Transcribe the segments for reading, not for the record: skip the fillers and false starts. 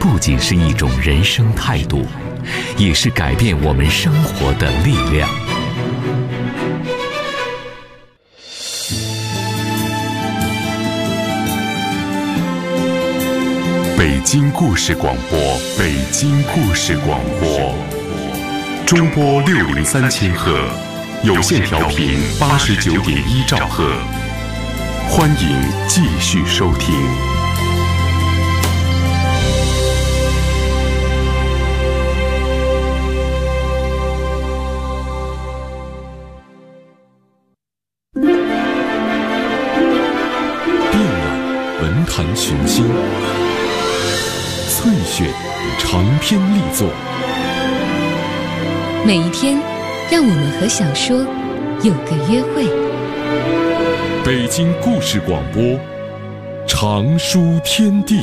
不仅是一种人生态度，也是改变我们生活的力量。 北京故事广播，北京故事广播，中波603千赫，有线调频89.1兆赫，欢迎继续收听。 遍览文坛群星，萃选长篇力作， 每一天让我们和小说有个约会。 北京故事广播，长书天地。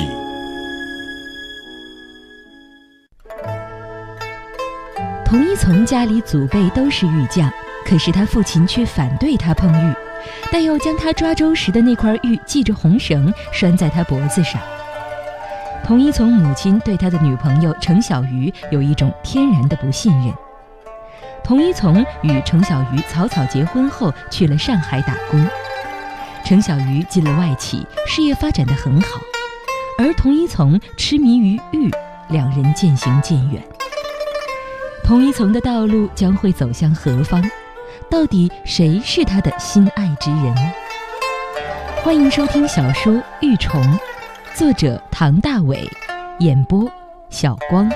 童一从家里祖辈都是玉匠，可是他父亲却反对他碰玉，但又将他抓周时的那块玉系着红绳拴在他脖子上。童一从母亲对他的女朋友程小鱼有一种天然的不信任。童一从与程小鱼草草结婚后去了上海打工，程小鱼进了外企，事业发展得很好，而童一从痴迷于玉，两人渐行渐远。童一从的道路将会走向何方？到底谁是他的心爱之人？欢迎收听小说《玉虫》，作者唐大伟，演播小光。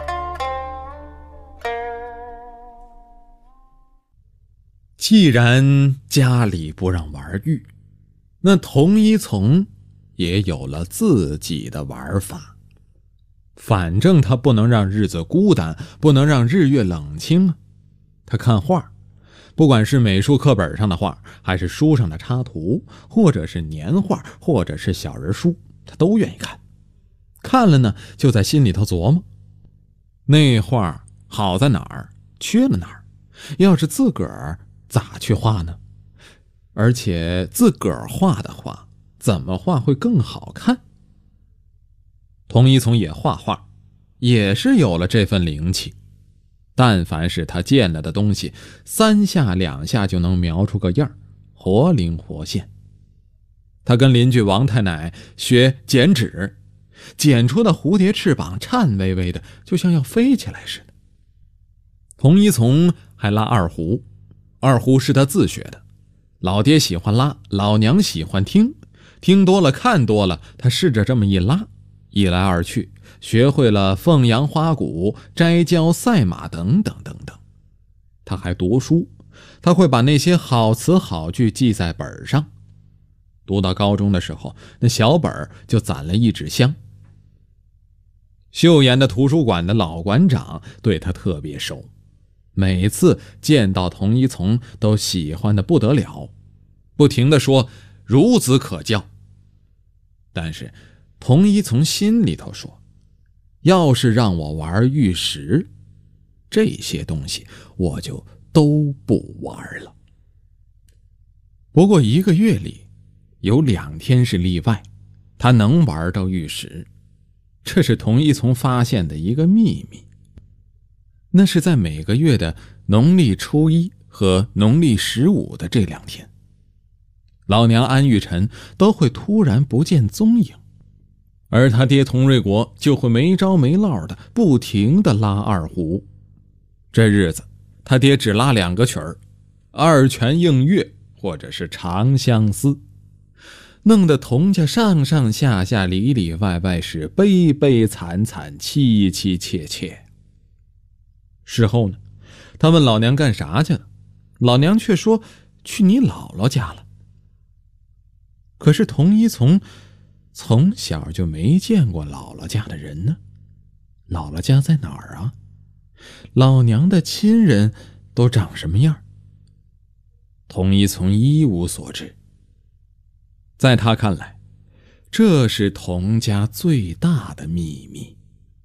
既然家里不让玩玉，那童一从也有了自己的玩法。反正他不能让日子孤单，不能让日月冷清啊。他看画，不管是美术课本上的画，还是书上的插图，或者是年画，或者是小人书，他都愿意看。看了呢，就在心里头琢磨，那画好在哪儿，缺了哪儿，要是自个儿咋去画呢？而且自个儿画的画，怎么画会更好看？童一从也画画，也是有了这份灵气。但凡是他见了的东西，3下2下就能描出个样，活灵活现。他跟邻居王太奶学剪纸，剪出的蝴蝶翅膀颤巍巍的，就像要飞起来似的。童一从还拉二胡，二胡是他自学的，老爹喜欢拉，老娘喜欢听，听多了看多了，他试着这么一拉，一来二去，学会了凤阳花鼓、摘胶、赛马等等等等。他还读书，他会把那些好词好句记在本上。读到高中的时候，那小本就攒了一纸箱。秀妍的图书馆的老馆长对他特别熟，每次见到童一从都喜欢得不得了，不停地说孺子可教。但是童一从心里头说，要是让我玩玉石，这些东西我就都不玩了。不过1个月里有2天是例外，他能玩到玉石，这是童一从发现的一个秘密。那是在每个月的农历初1和农历15的这2天，老娘安玉宸都会突然不见踪影，而他爹童瑞国就会没着没落的不停地拉二胡。这日子他爹只拉2个曲儿，二泉映月或者是长相思，弄得童家上上下下里里外外是悲悲惨惨凄凄切切。事后呢，他问老娘干啥去了，老娘却说去你姥姥家了。可是童一从从小就没见过姥姥家的人呢，姥姥家在哪儿啊？老娘的亲人都长什么样？童一从一无所知。在他看来，这是童家最大的秘密。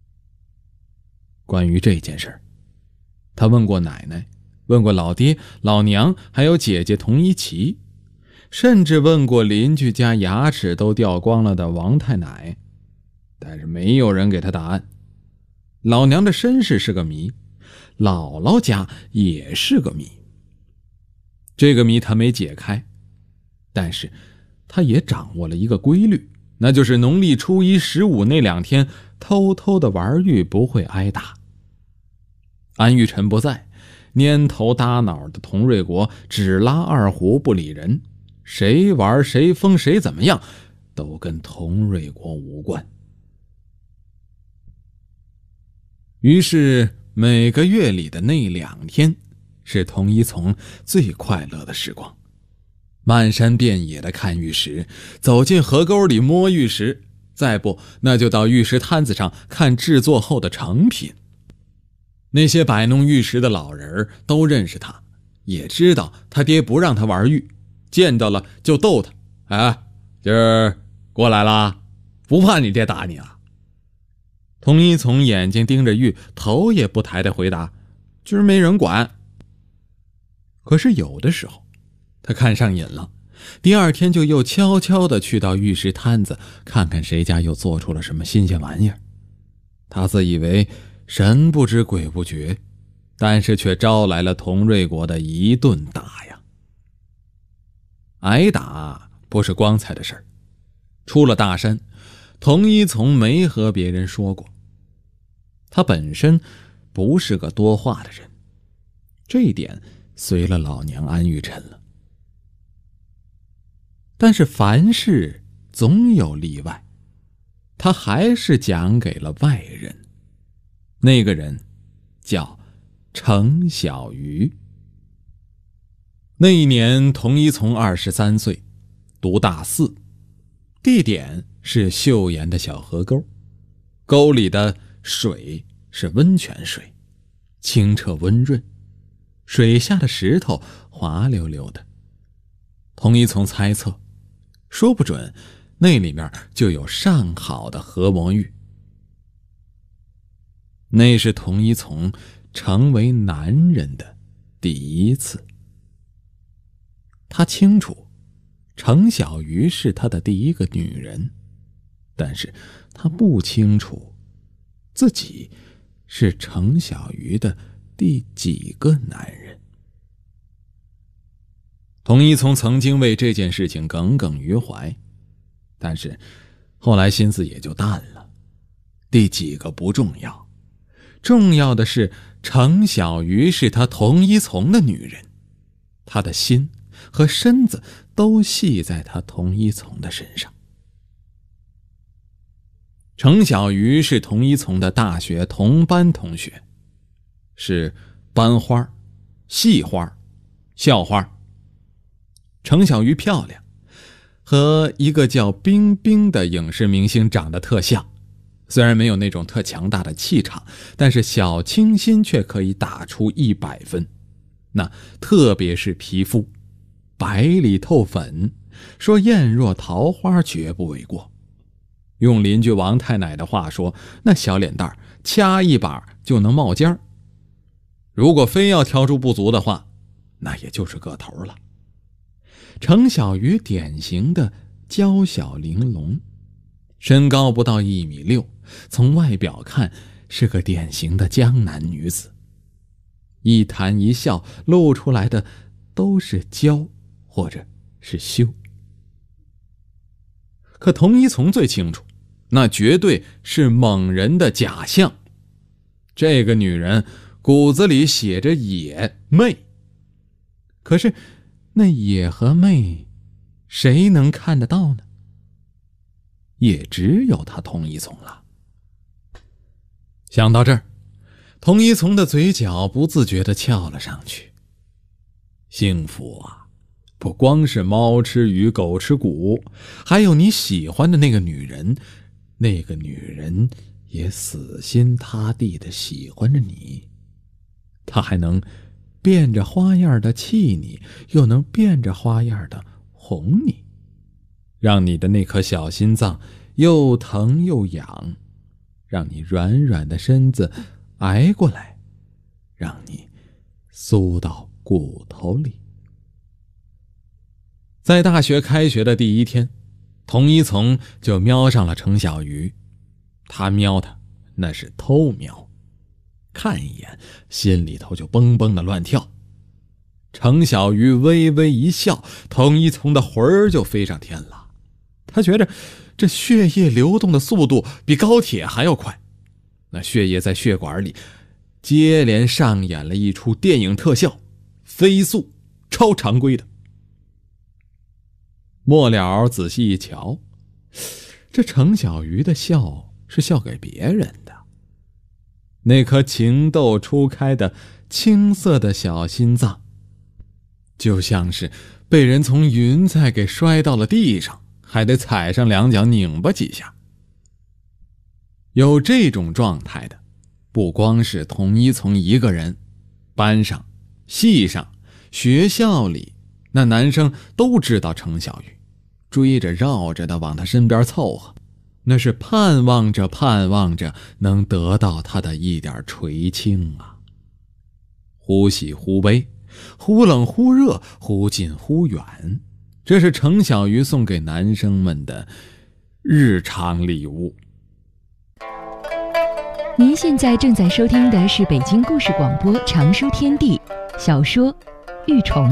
关于这件事儿，他问过奶奶，问过老爹、老娘，还有姐姐童一奇，甚至问过邻居家牙齿都掉光了的王太奶。 但是没有人给他答案。老娘的身世是个谜，姥姥家也是个谜。这个谜他没解开，但是他也掌握了一个规律，那就是农历初一、15那2天偷偷的玩玉不会挨打。安玉辰不在，蔫头耷脑的佟瑞国只拉二胡不理人，谁玩谁疯谁怎么样都跟佟瑞国无关。于是每个月里的那2天是佟一从最快乐的时光，漫山遍野的看玉石，走进河沟里摸玉石，再不那就到玉石摊子上看制作后的成品。那些摆弄玉石的老人都认识他，也知道他爹不让他玩玉，见到了就逗他，今儿过来啦，不怕你爹打你啊？佟一从眼睛盯着玉，头也不抬地回答，今儿没人管。可是有的时候他看上瘾了，第2天就又悄悄地去到玉石摊子，看看谁家又做出了什么新鲜玩意儿。他自以为神不知鬼不觉，但是却招来了佟瑞国的一顿打呀。挨打不是光彩的事儿，出了大山，佟一从没和别人说过。他本身不是个多话的人，这一点随了老娘安玉辰了。但是凡事总有例外，他还是讲给了外人。那个人叫程小鱼。那一年佟一从23岁，读大4，地点是岫岩的小河沟，沟里的水是温泉水，清澈温润，水下的石头滑溜溜的。佟一从猜测，说不准那里面就有上好的河魔玉。那是佟一从成为男人的第一次。他清楚程小鱼是他的第一个女人，但是他不清楚自己是程小鱼的第几个男人。佟一从曾经为这件事情耿耿于怀，但是后来心思也就淡了，第几个不重要，重要的是程小鱼是他佟一从的女人，他的心和身子都系在他佟一从的身上。程小鱼是佟一从的大学同班同学，是班花、系花、校花。程小鱼漂亮，和一个叫冰冰的影视明星长得特像，虽然没有那种特强大的气场，但是小清新却可以打出100分。那特别是皮肤白里透粉，说艳若桃花绝不为过。用邻居王太奶的话说，那小脸蛋掐一把就能冒尖儿。如果非要挑出不足的话，那也就是个头了。程小鱼典型的娇小玲珑，身高不到1.6米，从外表看是个典型的江南女子，一谈一笑露出来的都是娇或者是羞。可佟一从最清楚，那绝对是猛人的假象。这个女人骨子里写着野媚，可是那野和媚谁能看得到呢？也只有他佟一从了。想到这儿，佟一从的嘴角不自觉地翘了上去。幸福啊，不光是猫吃鱼狗吃骨，还有你喜欢的那个女人，那个女人也死心塌地地喜欢着你。她还能变着花样的气你，又能变着花样的哄你，让你的那颗小心脏又疼又痒，让你软软的身子挨过来，让你酥到骨头里。在大学开学的第1天，佟一从就瞄上了程小鱼。 他瞄他那是偷瞄，看一眼心里头就蹦蹦的乱跳。程小鱼微微一笑，童一从的魂儿就飞上天了。他觉着这血液流动的速度比高铁还要快，那血液在血管里接连上演了一出电影特效，飞速超常规的。末了仔细一瞧，这程小鱼的笑是笑给别人的，那颗情窦初开的青色的小心脏就像是被人从云彩给摔到了地上，还得踩上两脚拧巴几下。有这种状态的不光是童一从一个人，班上、系上、学校里，那男生都知道程小鱼，追着绕着的往他身边凑合，那是盼望着盼望着能得到他的一点垂青啊。忽喜忽悲，忽冷忽热，忽近忽远，这是程小鱼送给男生们的日常礼物。 您现在正在收听的是北京故事广播长书天地小说《玉虫》。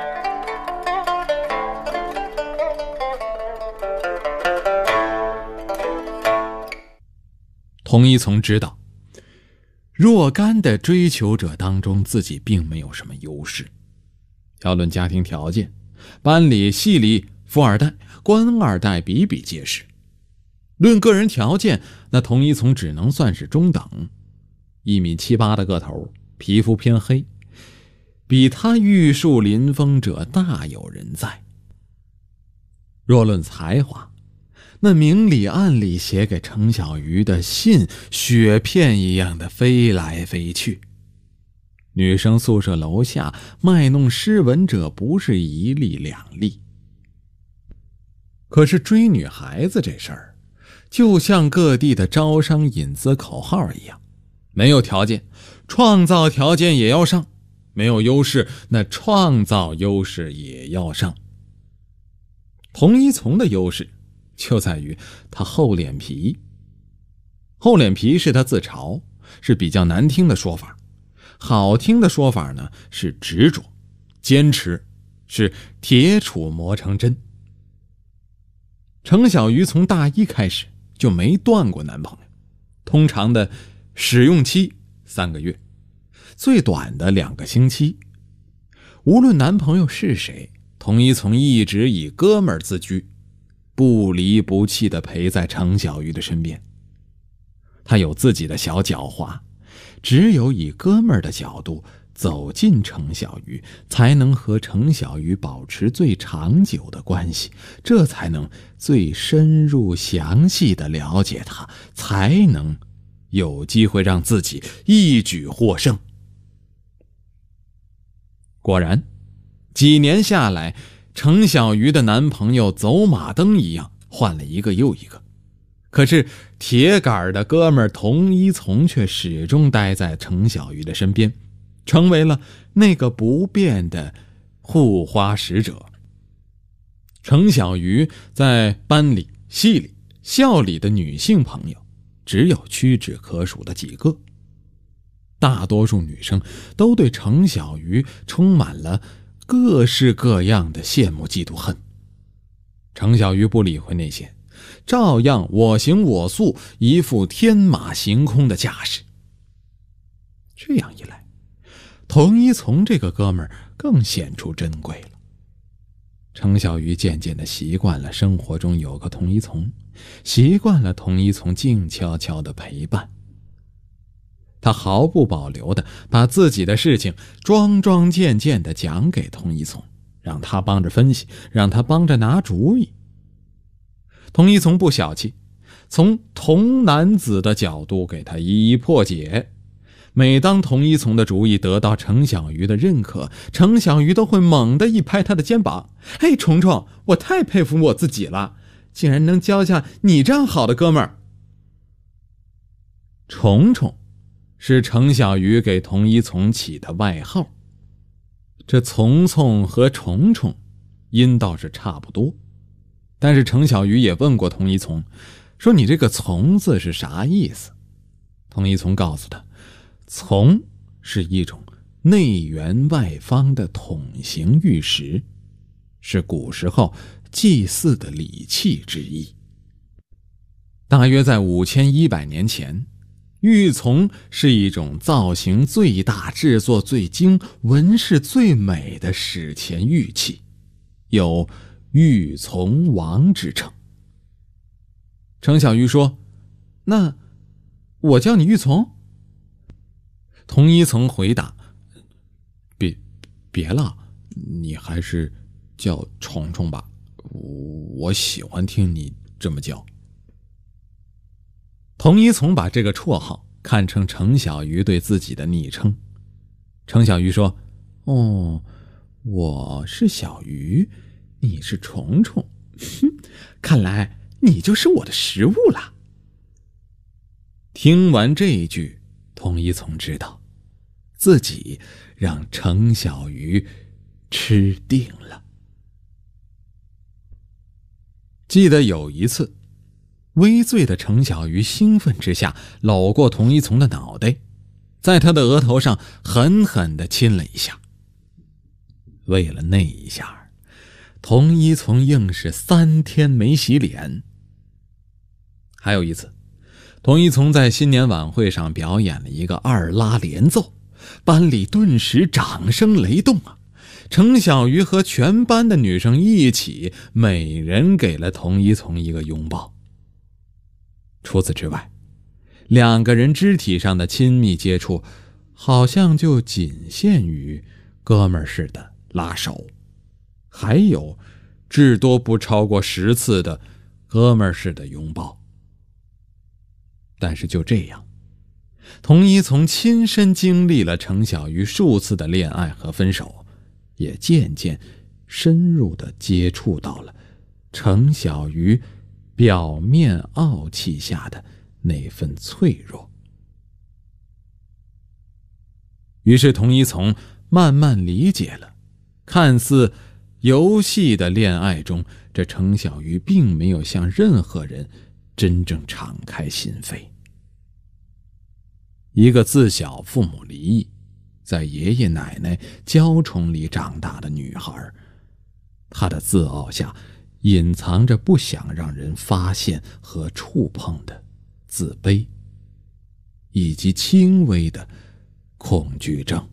童一从知道，若干的追求者当中，自己并没有什么优势。要论家庭条件，班里系里富二代、官二代比比皆是。论个人条件，那童一从只能算是中等，1.78米的个头，皮肤偏黑，比他玉树临风者大有人在。若论才华，那明里暗里写给程小鱼的信，雪片一样的飞来飞去。女生宿舍楼下卖弄诗文者不是一例两例。可是追女孩子这事儿，就像各地的招商引资口号一样，没有条件，创造条件也要上；没有优势，那创造优势也要上。童一从的优势就在于他厚脸皮。厚脸皮是他自嘲，是比较难听的说法。好听的说法呢，是执着、坚持，是铁杵磨成针。程小鱼从大一开始就没断过男朋友，通常的使用期3个月，最短的2个星期。无论男朋友是谁，童一从一直以哥们儿自居，不离不弃地陪在程小鱼的身边。他有自己的小狡猾，只有以哥们儿的角度走进程小鱼，才能和程小鱼保持最长久的关系，这才能最深入详细地了解他，才能有机会让自己一举获胜。果然，几年下来，程小鱼的男朋友走马灯一样换了一个又一个，可是铁杆的哥们儿童一从却始终待在程小鱼的身边，成为了那个不变的护花使者。程小鱼在班里、系里、校里的女性朋友只有屈指可数的几个，大多数女生都对程小鱼充满了各式各样的羡慕嫉妒恨。程小鱼不理会那些，照样我行我素，一副天马行空的架势。这样一来，童一从这个哥们儿更显出珍贵了。程小鱼渐渐地习惯了生活中有个童一从，习惯了童一从静悄悄的陪伴。他毫不保留地把自己的事情庄庄健健地讲给童一从，让他帮着分析，让他帮着拿主意。童一从不小气，从童男子的角度给他一一破解。每当童一从的主意得到程小鱼的认可，程小鱼都会猛地一拍他的肩膀：“嘿，虫虫，我太佩服我自己了，竟然能交下你这样好的哥们儿。”虫虫是程小鱼给童一从起的外号，这从从和虫虫音倒是差不多，但是程小鱼也问过童一从， 说你这个从字是啥意思？童一从告诉他，从是一种内圆外方的筒形玉石，是古时候祭祀的礼器之一。大约在5100年前，玉琮是一种造型最大、制作最精、纹饰最美的史前玉器，有玉琮王之称。程小鱼说，那我叫你玉琮？童一从回答，别了，你还是叫虫虫吧，我喜欢听你这么叫。童一从把这个绰号看成程小鱼对自己的昵称。程小鱼说，哦，我是小鱼，你是虫虫，看来你就是我的食物了。听完这一句，童一从知道自己让程小鱼吃定了。记得有一次，微醉的程小鱼兴奋之下搂过童一从的脑袋，在他的额头上狠狠地亲了一下。为了那一下，童一从硬是3天没洗脸。还有一次，童一从在新年晚会上表演了一个2拉连奏，班里顿时掌声雷动啊！程小鱼和全班的女生一起，每人给了童一从一个拥抱。除此之外，2个人肢体上的亲密接触好像就仅限于哥们儿似的拉手，还有至多不超过10次的哥们儿似的拥抱。但是就这样，童一从亲身经历了程小鱼数次的恋爱和分手，也渐渐深入地接触到了程小鱼表面傲气下的那份脆弱。于是童一从慢慢理解了，看似游戏的恋爱中，这程小鱼并没有向任何人真正敞开心扉。一个自小父母离异，在爷爷奶奶娇宠里长大的女孩，她的自傲下隐藏着不想让人发现和触碰的自卑，以及轻微的恐惧症。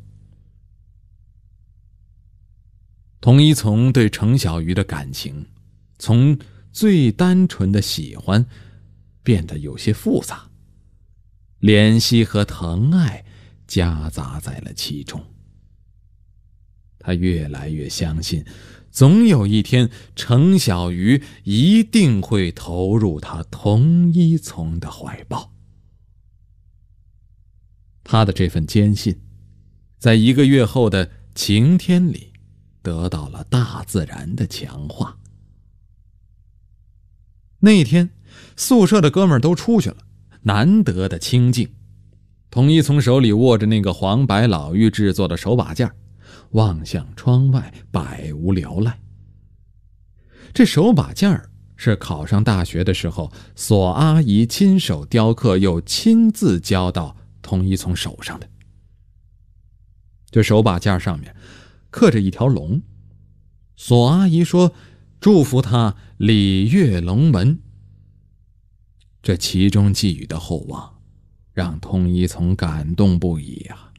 童一从对程小鱼的感情，从最单纯的喜欢变得有些复杂，怜惜和疼爱夹杂在了其中。他越来越相信，总有一天程小鱼一定会投入他童一从的怀抱。他的这份坚信，在1个月后的晴天里得到了大自然的强化。那天宿舍的哥们儿都出去了，难得的清静。童一从手里握着那个黄白老玉制作的手把件，望向窗外，百无聊赖。这手把件是考上大学的时候，索阿姨亲手雕刻又亲自交到童一从手上的。这手把件上面刻着一条龙，索阿姨说祝福他礼乐龙门。这其中寄予的厚望让童一从感动不已啊。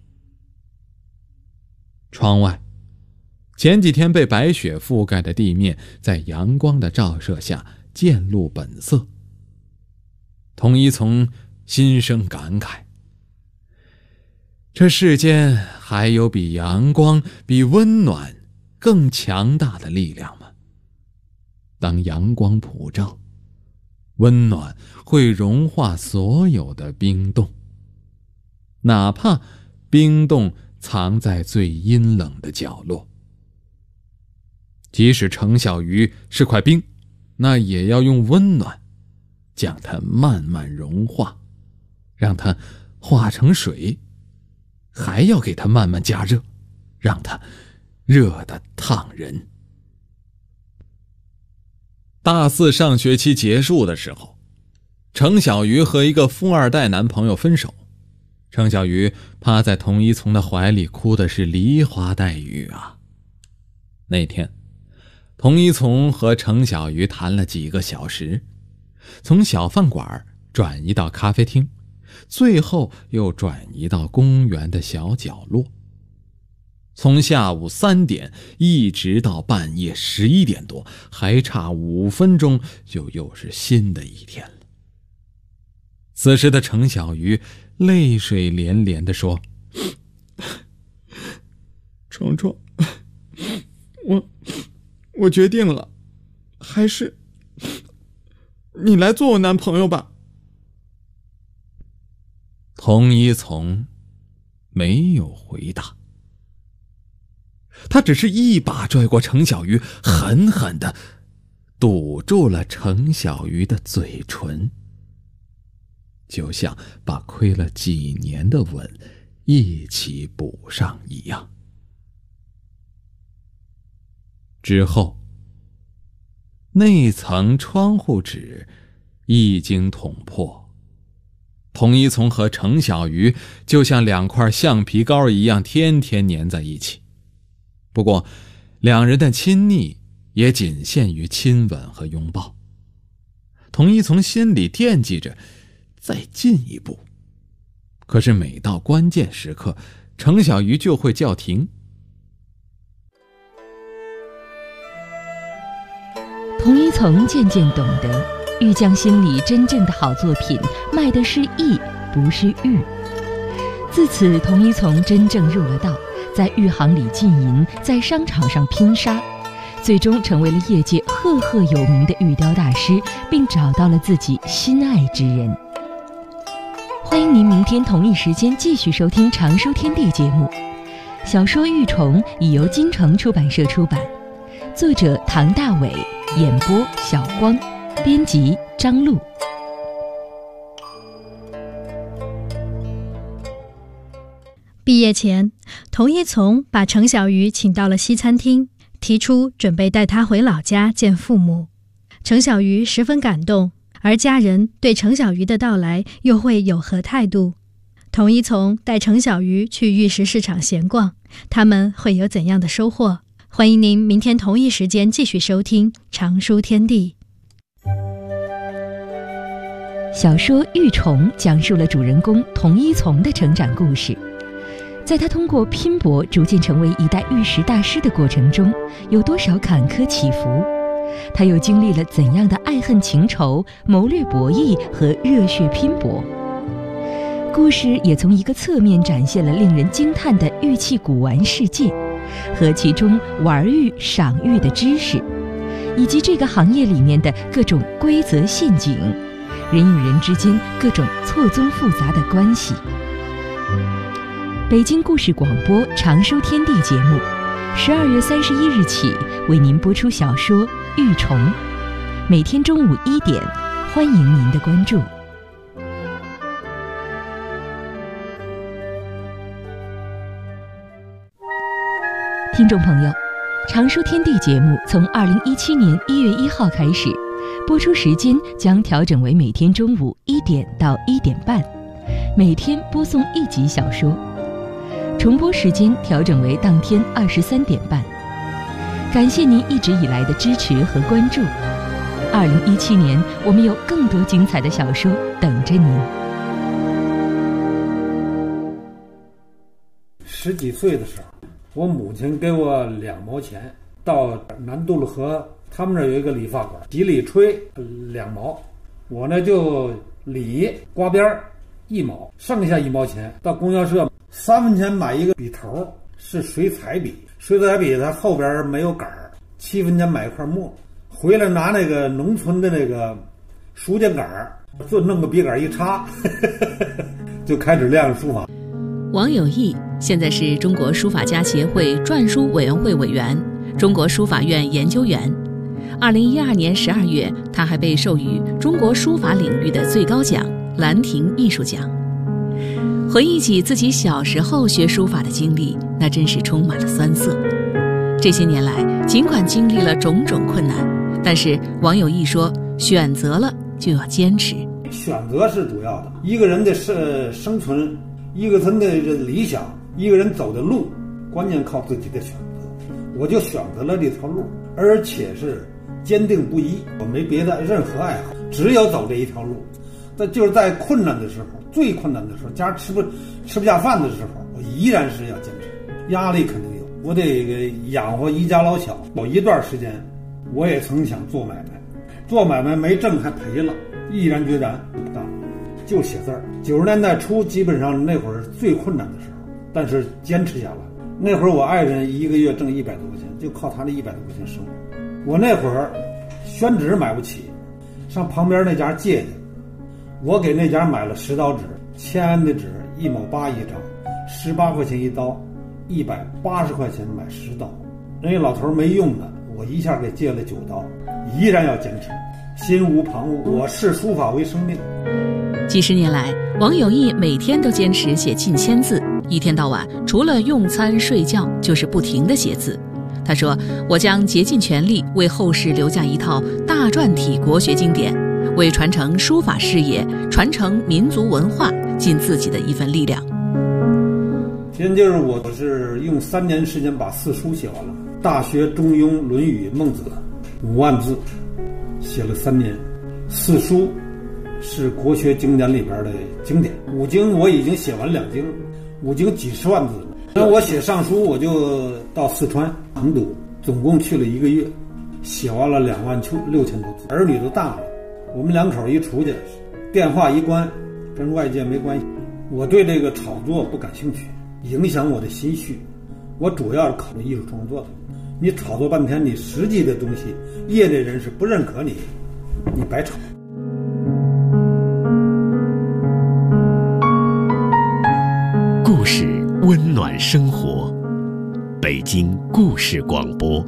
窗外，前几天被白雪覆盖的地面在阳光的照射下渐露本色。童一从心生感慨，这世间还有比阳光、比温暖更强大的力量吗？当阳光普照，温暖会融化所有的冰冻，哪怕冰冻藏在最阴冷的角落。即使程小鱼是块冰，那也要用温暖将它慢慢融化，让它化成水，还要给它慢慢加热，让它热得烫人。大4上学期结束的时候， 程小鱼和一个富二代男朋友分手，程小鱼趴在童一从的怀里哭的是梨花带雨啊。那天童一从和程小鱼谈了几个小时，从小饭馆转移到咖啡厅，最后又转移到公园的小角落，从下午3点一直到半夜11点多，还差5分钟就又是新的一天了。此时的程小鱼泪水连连地说：虫虫，我决定了，还是你来做我男朋友吧。童一从没有回答，他只是一把拽过程小鱼，狠狠地堵住了程小鱼的嘴唇，就像把亏了几年的吻一起补上一样。之后，那层窗户纸一经捅破，童一从和程小鱼就像2块橡皮膏一样天天粘在一起。不过两人的亲昵也仅限于亲吻和拥抱。童一从心里惦记着再进一步，可是每到关键时刻，程小鱼就会叫停。 童一从渐渐懂得，玉匠心里真正的好作品卖的是艺，不是玉。自此，童一从真正入了道，在玉行里浸淫，在商场上拼杀，最终成为了业界赫赫有名的玉雕大师，并找到了自己心爱之人。欢迎您明天同一时间继续收听常书天地节目。小说《玉虫》已由金城出版社出版，作者唐大伟，演播小光，编辑张璐。 毕业前，童一从把程小鱼请到了西餐厅，提出准备带他回老家见父母。程小鱼十分感动，而家人对程小鱼的到来又会有何态度？童一从带程小鱼去玉石市场闲逛，他们会有怎样的收获？欢迎您明天同一时间继续收听常书天地。 小说《玉虫》讲述了主人公童一从的成长故事。在他通过拼搏逐渐成为一代玉石大师的过程中，有多少坎坷起伏？他又经历了怎样的爱恨情仇、谋略博弈和热血拼搏？故事也从一个侧面展现了令人惊叹的玉器古玩世界，和其中玩玉、赏玉的知识，以及这个行业里面的各种规则陷阱，人与人之间各种错综复杂的关系。北京故事广播常书天地节目12月31日起为您播出小说《玉虫》，每天中午1点，欢迎您的关注。听众朋友，常书天地节目从2017年1月1号开始，播出时间将调整为每天中午1点到1点半，每天播送1集小说。重播时间调整为当天23点半。感谢您一直以来的支持和关注。2017年，我们有更多精彩的小说等着您。 10几岁的时候，我母亲给我2毛钱，到南渡路河，他们那有一个理发馆，洗理吹2毛，我呢就理刮边1毛，剩下1毛钱到供销社3分钱买一个笔头，是水彩笔，水彩笔它后边没有杆，7分钱买一块墨，回来拿那个农村的那个书架杆，就弄个笔杆一插就开始练书法。 王有义现在是中国书法家协会篆书委员会委员，中国书法院研究员。2012年12月，他还被授予中国书法领域的最高奖兰亭艺术奖。回忆起自己小时候学书法的经历，那真是充满了酸涩。这些年来，尽管经历了种种困难，但是王有义说，选择了就要坚持。 选择是主要的。一个人的生存，一个人的理想，一个人走的路，关键靠自己的选择。我就选择了这条路，而且是坚定不移。我没别的任何爱好，只有走这一条路。那就是在困难的时候，最困难的时候，家吃不下饭的时候，我依然是要坚持。压力肯定有，我得养活一家老小。有一段时间，我也曾想做买卖，做买卖没挣还赔了，毅然决然不干，就写字儿。90年代初，基本上那会儿最困难的时候，但是坚持下来。那会儿我爱人一个月挣100多块钱，就靠他那100多块钱生活。我那会儿宣纸买不起，上旁边那家借去，我给那家买了10刀纸，签安的纸1毛8一张，18块钱一刀，180块钱买10刀。人家老头没用的，我一下给借了9刀，依然要坚持，心无旁骛。我视书法为生命。 几十年来，王有义每天都坚持写近1000字，一天到晚除了用餐睡觉，就是不停地写字。他说：“我将竭尽全力为后世留下一套大篆体国学经典，为传承书法事业、传承民族文化尽自己的一份力量。” 现在就是我是用3年时间把4书写完了，《大学》《中庸》《论语》《孟子》5万字，写了3年。4书是国学经典里边的经典，5经我已经写完2经，5经几十万字了。那我写上书，我就到四川成都，总共去了1个月，写完了26000多字。儿女都大了，我们2口一出去，电话一关，跟外界没关系。我对这个炒作不感兴趣，影响我的心绪。我主要是考虑艺术创作的。你炒作半天，你实际的东西，业内人士不认可你，你白炒。 故事温暖生活，北京故事广播。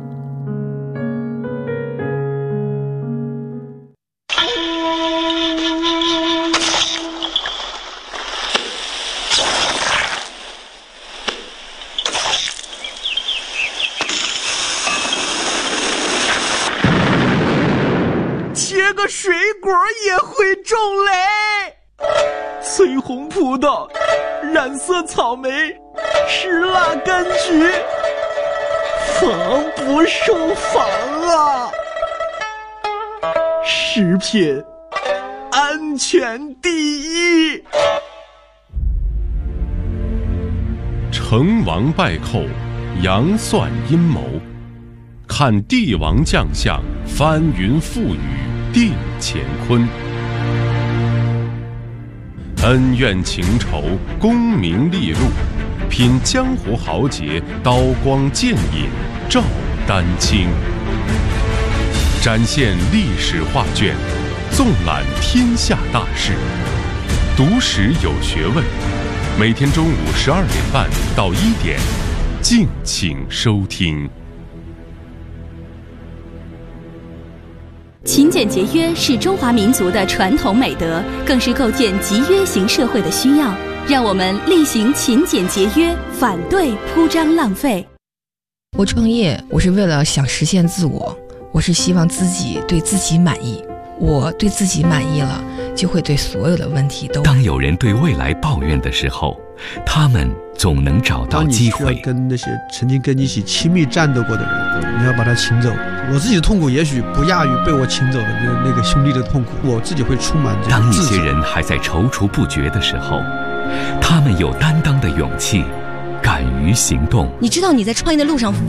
切个水果也会种雷，翠红葡萄，染色草莓，石蜡柑橘，防不胜防啊！食品安全第一。 成王败寇，杨算阴谋，看帝王将相，翻云覆雨，定乾坤。恩怨情仇，功名利禄，品江湖豪杰，刀光剑影，照丹青。展现历史画卷，纵览天下大事，读史有学问。每天中午12点半到1点，敬请收听。 勤俭节约是中华民族的传统美德，更是构建集约型社会的需要。让我们力行勤俭节约，反对铺张浪费。 我创业，我是为了想实现自我，我是希望自己对自己满意。我对自己满意了，就会对所有的问题都。 当有人对未来抱怨的时候，他们总能找到机会。 当你需要跟那些曾经跟你一起亲密战斗过的人，你要把他请走。我自己的痛苦也许不亚于被我请走的那个兄弟的痛苦，我自己会充满这个。 当一些人还在踌躇不决的时候，他们有担当的勇气，敢于行动。 你知道你在创业的路上